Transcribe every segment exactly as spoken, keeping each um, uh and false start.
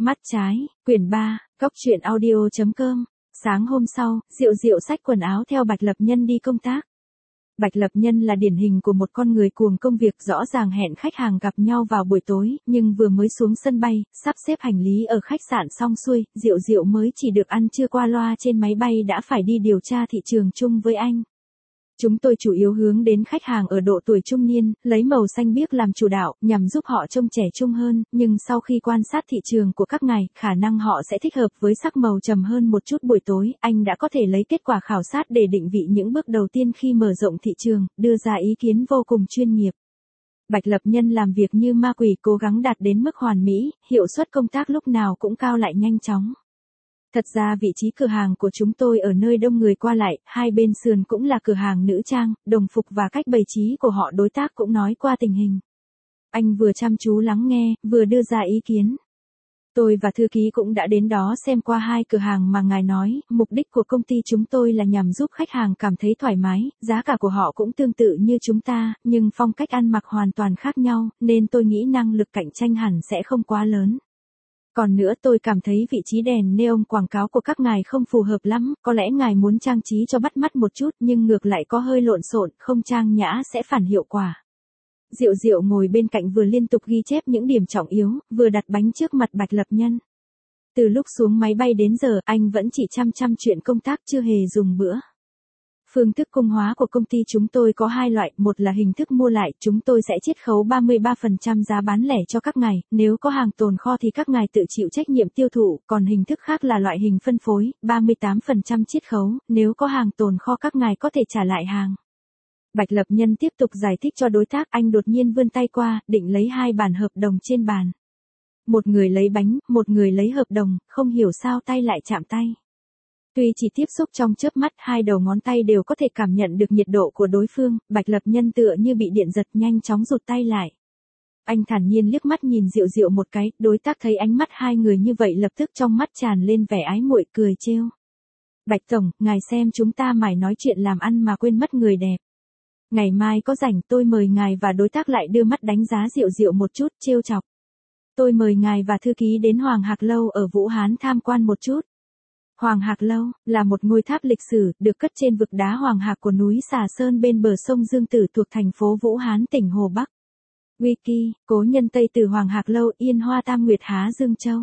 Mắt trái, quyển ba, cóc truyện audio chấm com. Sáng hôm sau, Diệu Diệu xách quần áo theo Bạch Lập Nhân đi công tác. Bạch Lập Nhân là điển hình của một con người cuồng công việc, rõ ràng hẹn khách hàng gặp nhau vào buổi tối, nhưng vừa mới xuống sân bay, sắp xếp hành lý ở khách sạn xong xuôi, Diệu Diệu mới chỉ được ăn trưa qua loa trên máy bay đã phải đi điều tra thị trường chung với anh. Chúng tôi chủ yếu hướng đến khách hàng ở độ tuổi trung niên, lấy màu xanh biếc làm chủ đạo, nhằm giúp họ trông trẻ trung hơn, nhưng sau khi quan sát thị trường của các ngài, khả năng họ sẽ thích hợp với sắc màu trầm hơn một chút. Buổi tối, anh đã có thể lấy kết quả khảo sát để định vị những bước đầu tiên khi mở rộng thị trường, đưa ra ý kiến vô cùng chuyên nghiệp. Bạch Lập Nhân làm việc như ma quỷ, cố gắng đạt đến mức hoàn mỹ, hiệu suất công tác lúc nào cũng cao lại nhanh chóng. Thật ra vị trí cửa hàng của chúng tôi ở nơi đông người qua lại, hai bên sườn cũng là cửa hàng nữ trang, đồng phục và cách bày trí của họ đối tác cũng nói qua tình hình. Anh vừa chăm chú lắng nghe, vừa đưa ra ý kiến. Tôi và thư ký cũng đã đến đó xem qua hai cửa hàng mà ngài nói, mục đích của công ty chúng tôi là nhằm giúp khách hàng cảm thấy thoải mái, giá cả của họ cũng tương tự như chúng ta, nhưng phong cách ăn mặc hoàn toàn khác nhau, nên tôi nghĩ năng lực cạnh tranh hẳn sẽ không quá lớn. Còn nữa, tôi cảm thấy vị trí đèn neon quảng cáo của các ngài không phù hợp lắm, có lẽ ngài muốn trang trí cho bắt mắt một chút nhưng ngược lại có hơi lộn xộn, không trang nhã sẽ phản hiệu quả. Diệu Diệu ngồi bên cạnh vừa liên tục ghi chép những điểm trọng yếu, vừa đặt bánh trước mặt Bạch Lập Nhân. Từ lúc xuống máy bay đến giờ, anh vẫn chỉ chăm chăm chuyện công tác, chưa hề dùng bữa. Phương thức cung hóa của công ty chúng tôi có hai loại, một là hình thức mua lại, chúng tôi sẽ chiết khấu ba mươi ba phần trăm giá bán lẻ cho các ngài, nếu có hàng tồn kho thì các ngài tự chịu trách nhiệm tiêu thụ, còn hình thức khác là loại hình phân phối, ba mươi tám phần trăm chiết khấu, nếu có hàng tồn kho các ngài có thể trả lại hàng. Bạch Lập Nhân tiếp tục giải thích cho đối tác, anh đột nhiên vươn tay qua, định lấy hai bản hợp đồng trên bàn. Một người lấy bánh, một người lấy hợp đồng, không hiểu sao tay lại chạm tay. Tuy chỉ tiếp xúc trong chớp mắt, hai đầu ngón tay đều có thể cảm nhận được nhiệt độ của đối phương, Bạch Lập Nhân tựa như bị điện giật, nhanh chóng rụt tay lại. Anh thản nhiên liếc mắt nhìn Diệu Diệu một cái, đối tác thấy ánh mắt hai người như vậy lập tức trong mắt tràn lên vẻ ái muội, cười trêu. Bạch Tổng, ngài xem chúng ta mải nói chuyện làm ăn mà quên mất người đẹp. Ngày mai có rảnh tôi mời ngài, và đối tác lại đưa mắt đánh giá Diệu Diệu một chút, trêu chọc. Tôi mời ngài và thư ký đến Hoàng Hạc Lâu ở Vũ Hán tham quan một chút. Hoàng Hạc Lâu là một ngôi tháp lịch sử, được cất trên vực đá Hoàng Hạc của núi Xà Sơn bên bờ sông Dương Tử thuộc thành phố Vũ Hán, tỉnh Hồ Bắc. Wiki, cố nhân Tây từ Hoàng Hạc Lâu, Yên Hoa Tam Nguyệt Há Dương Châu.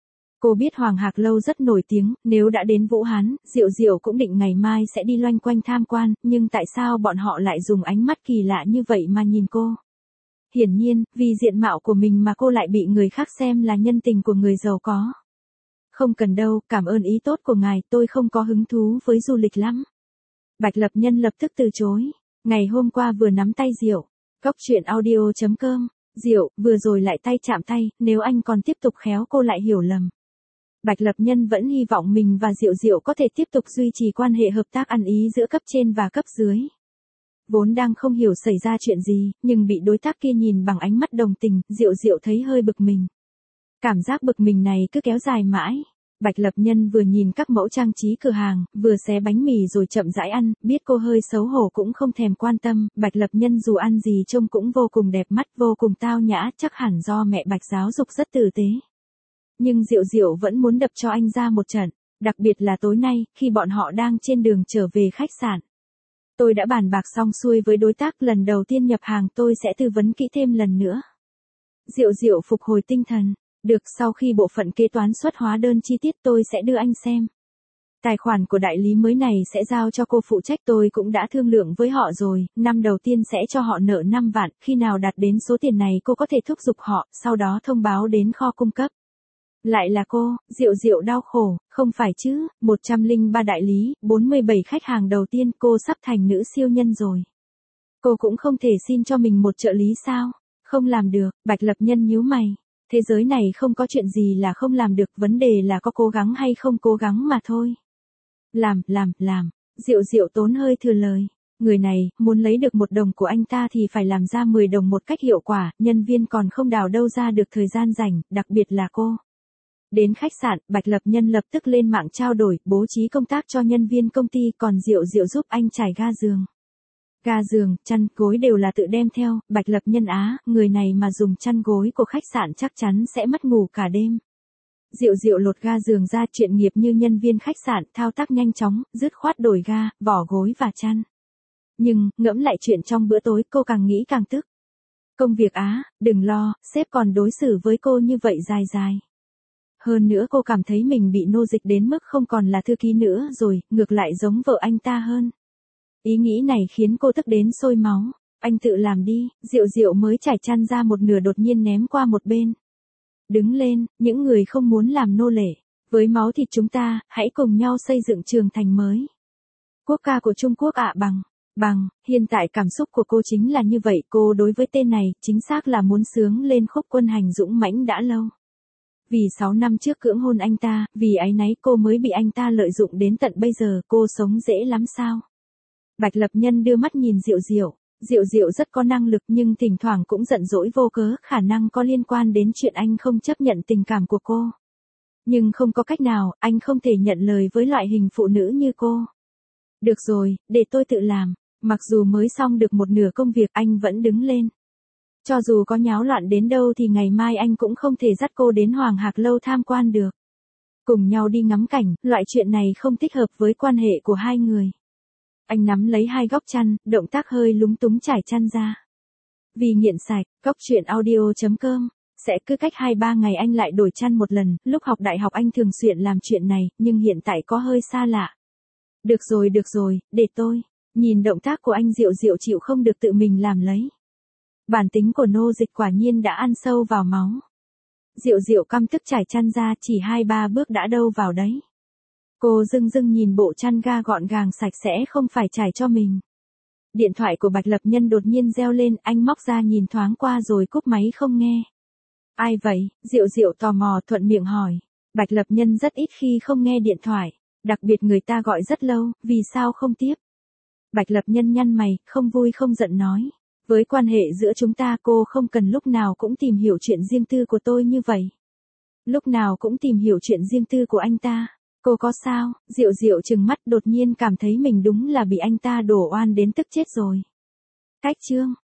Cô biết Hoàng Hạc Lâu rất nổi tiếng, nếu đã đến Vũ Hán, Diệu Diệu cũng định ngày mai sẽ đi loanh quanh tham quan, nhưng tại sao bọn họ lại dùng ánh mắt kỳ lạ như vậy mà nhìn cô? Hiển nhiên, vì diện mạo của mình mà cô lại bị người khác xem là nhân tình của người giàu có. Không cần đâu, cảm ơn ý tốt của ngài, tôi không có hứng thú với du lịch lắm. Bạch Lập Nhân lập tức từ chối. Ngày hôm qua vừa nắm tay Diệu. Cóc truyện audio chấm com. Diệu, vừa rồi lại tay chạm tay, nếu anh còn tiếp tục khéo cô lại hiểu lầm. Bạch Lập Nhân vẫn hy vọng mình và Diệu Diệu có thể tiếp tục duy trì quan hệ hợp tác ăn ý giữa cấp trên và cấp dưới. Vốn đang không hiểu xảy ra chuyện gì, nhưng bị đối tác kia nhìn bằng ánh mắt đồng tình, Diệu Diệu thấy hơi bực mình. Cảm giác bực mình này cứ kéo dài mãi. Bạch Lập Nhân vừa nhìn các mẫu trang trí cửa hàng, vừa xé bánh mì rồi chậm rãi ăn, biết cô hơi xấu hổ cũng không thèm quan tâm, Bạch Lập Nhân dù ăn gì trông cũng vô cùng đẹp mắt, vô cùng tao nhã, chắc hẳn do mẹ Bạch giáo dục rất tử tế. Nhưng Diệu Diệu vẫn muốn đập cho anh ra một trận, đặc biệt là tối nay, khi bọn họ đang trên đường trở về khách sạn. Tôi đã bàn bạc xong xuôi với đối tác, lần đầu tiên nhập hàng tôi sẽ tư vấn kỹ thêm lần nữa. Diệu Diệu phục hồi tinh thần. Được, sau khi bộ phận kế toán xuất hóa đơn chi tiết tôi sẽ đưa anh xem. Tài khoản của đại lý mới này sẽ giao cho cô phụ trách, tôi cũng đã thương lượng với họ rồi, năm đầu tiên sẽ cho họ nợ năm vạn, khi nào đạt đến số tiền này cô có thể thúc giục họ, sau đó thông báo đến kho cung cấp. Lại là cô, Diệu Diệu đau khổ, không phải chứ, một trăm lẻ ba đại lý, bốn mươi bảy khách hàng đầu tiên, cô sắp thành nữ siêu nhân rồi. Cô cũng không thể xin cho mình một trợ lý sao? Không làm được, Bạch Lập Nhân nhíu mày. Thế giới này không có chuyện gì là không làm được, vấn đề là có cố gắng hay không cố gắng mà thôi. Làm, làm, làm, Diệu Diệu tốn hơi thừa lời. Người này, muốn lấy được một đồng của anh ta thì phải làm ra mười đồng một cách hiệu quả, nhân viên còn không đào đâu ra được thời gian rảnh, đặc biệt là cô. Đến khách sạn, Bạch Lập Nhân lập tức lên mạng trao đổi, bố trí công tác cho nhân viên công ty, còn Diệu Diệu giúp anh trải ga giường. Ga giường, chăn, gối đều là tự đem theo, Bạch Lập Nhân á, người này mà dùng chăn gối của khách sạn chắc chắn sẽ mất ngủ cả đêm. Diệu Diệu lột ga giường ra, chuyện nghiệp như nhân viên khách sạn, thao tác nhanh chóng, dứt khoát đổi ga, vỏ gối và chăn. Nhưng, ngẫm lại chuyện trong bữa tối, cô càng nghĩ càng tức. Công việc á, đừng lo, sếp còn đối xử với cô như vậy dài dài. Hơn nữa cô cảm thấy mình bị nô dịch đến mức không còn là thư ký nữa rồi, ngược lại giống vợ anh ta hơn. Ý nghĩ này khiến cô tức đến sôi máu. Anh tự làm đi. Diệu Diệu mới trải chăn ra một nửa đột nhiên ném qua một bên. Đứng lên, những người không muốn làm nô lệ. Với máu thịt chúng ta, hãy cùng nhau xây dựng trường thành mới. Quốc ca của Trung Quốc ạ. Bằng. Bằng, hiện tại cảm xúc của cô chính là như vậy. Cô đối với tên này, chính xác là muốn sướng lên khúc quân hành dũng mãnh đã lâu. Vì sáu năm trước cưỡng hôn anh ta, vì áy náy cô mới bị anh ta lợi dụng đến tận bây giờ, cô sống dễ lắm sao? Bạch Lập Nhân đưa mắt nhìn Diệu Diệu. Diệu Diệu rất có năng lực nhưng thỉnh thoảng cũng giận dỗi vô cớ, khả năng có liên quan đến chuyện anh không chấp nhận tình cảm của cô. Nhưng không có cách nào, anh không thể nhận lời với loại hình phụ nữ như cô. Được rồi, để tôi tự làm. Mặc dù mới xong được một nửa công việc, anh vẫn đứng lên. Cho dù có nháo loạn đến đâu thì ngày mai anh cũng không thể dắt cô đến Hoàng Hạc Lâu tham quan được. Cùng nhau đi ngắm cảnh, loại chuyện này không thích hợp với quan hệ của hai người. Anh nắm lấy hai góc chăn, động tác hơi lúng túng trải chăn ra. Vì nghiện sạch, góc truyện audio chấm com. Sẽ cứ cách hai ba ngày anh lại đổi chăn một lần, lúc học đại học anh thường xuyên làm chuyện này, nhưng hiện tại có hơi xa lạ. Được rồi được rồi, để tôi. Nhìn động tác của anh Diệu Diệu chịu không được tự mình làm lấy. Bản tính của nô dịch quả nhiên đã ăn sâu vào máu. Diệu Diệu căm tức trải chăn ra, chỉ hai ba bước đã đâu vào đấy. Cô dưng dưng nhìn bộ chăn ga gọn gàng sạch sẽ không phải trải cho mình. Điện thoại của Bạch Lập Nhân đột nhiên reo lên, anh móc ra nhìn thoáng qua rồi cúp máy không nghe. Ai vậy? Diệu Diệu tò mò thuận miệng hỏi. Bạch Lập Nhân rất ít khi không nghe điện thoại, đặc biệt người ta gọi rất lâu, vì sao không tiếp? Bạch Lập Nhân nhăn mày, không vui không giận nói. Với quan hệ giữa chúng ta cô không cần lúc nào cũng tìm hiểu chuyện riêng tư của tôi như vậy. Lúc nào cũng tìm hiểu chuyện riêng tư của anh ta. Cô có sao? Diệu Diệu trừng mắt đột nhiên cảm thấy mình đúng là bị anh ta đổ oan đến tức chết rồi. Cách chương.